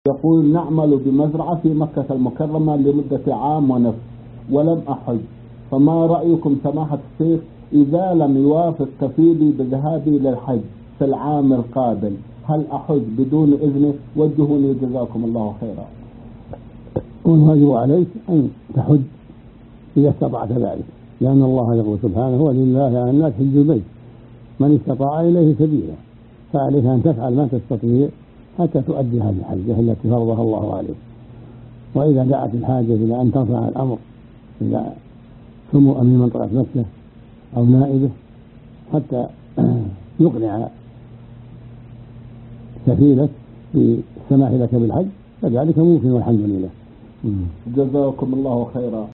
يقول نعمل بمزرعة في مكة المكرمة لمدة عام ونصف ولم أحج، فما رأيكم سماحة الشيخ إذا لم يوافق كفيلي بذهابي للحج في العام القادم، هل أحج بدون إذنه؟ وجهوني جزاكم الله خيرا. والواجب عليك أن تحج إذا استطعت ذلك، لأن الله يقول سبحانه ولله على الناس حج البيت من استطاع إليه سبيلا، فعليك أن تفعل ما تستطيع حتى تؤدي هذه الحجة التي فرضها الله عليك. وإذا دعت الحاجة إلى أن ترفع الأمر إلى سمو أمين منطقة مكة أو نائبه حتى يقنع كفيلك بالسماح لك بالحج، فذلك ممكن والحمد لله. جزاكم الله خيرا.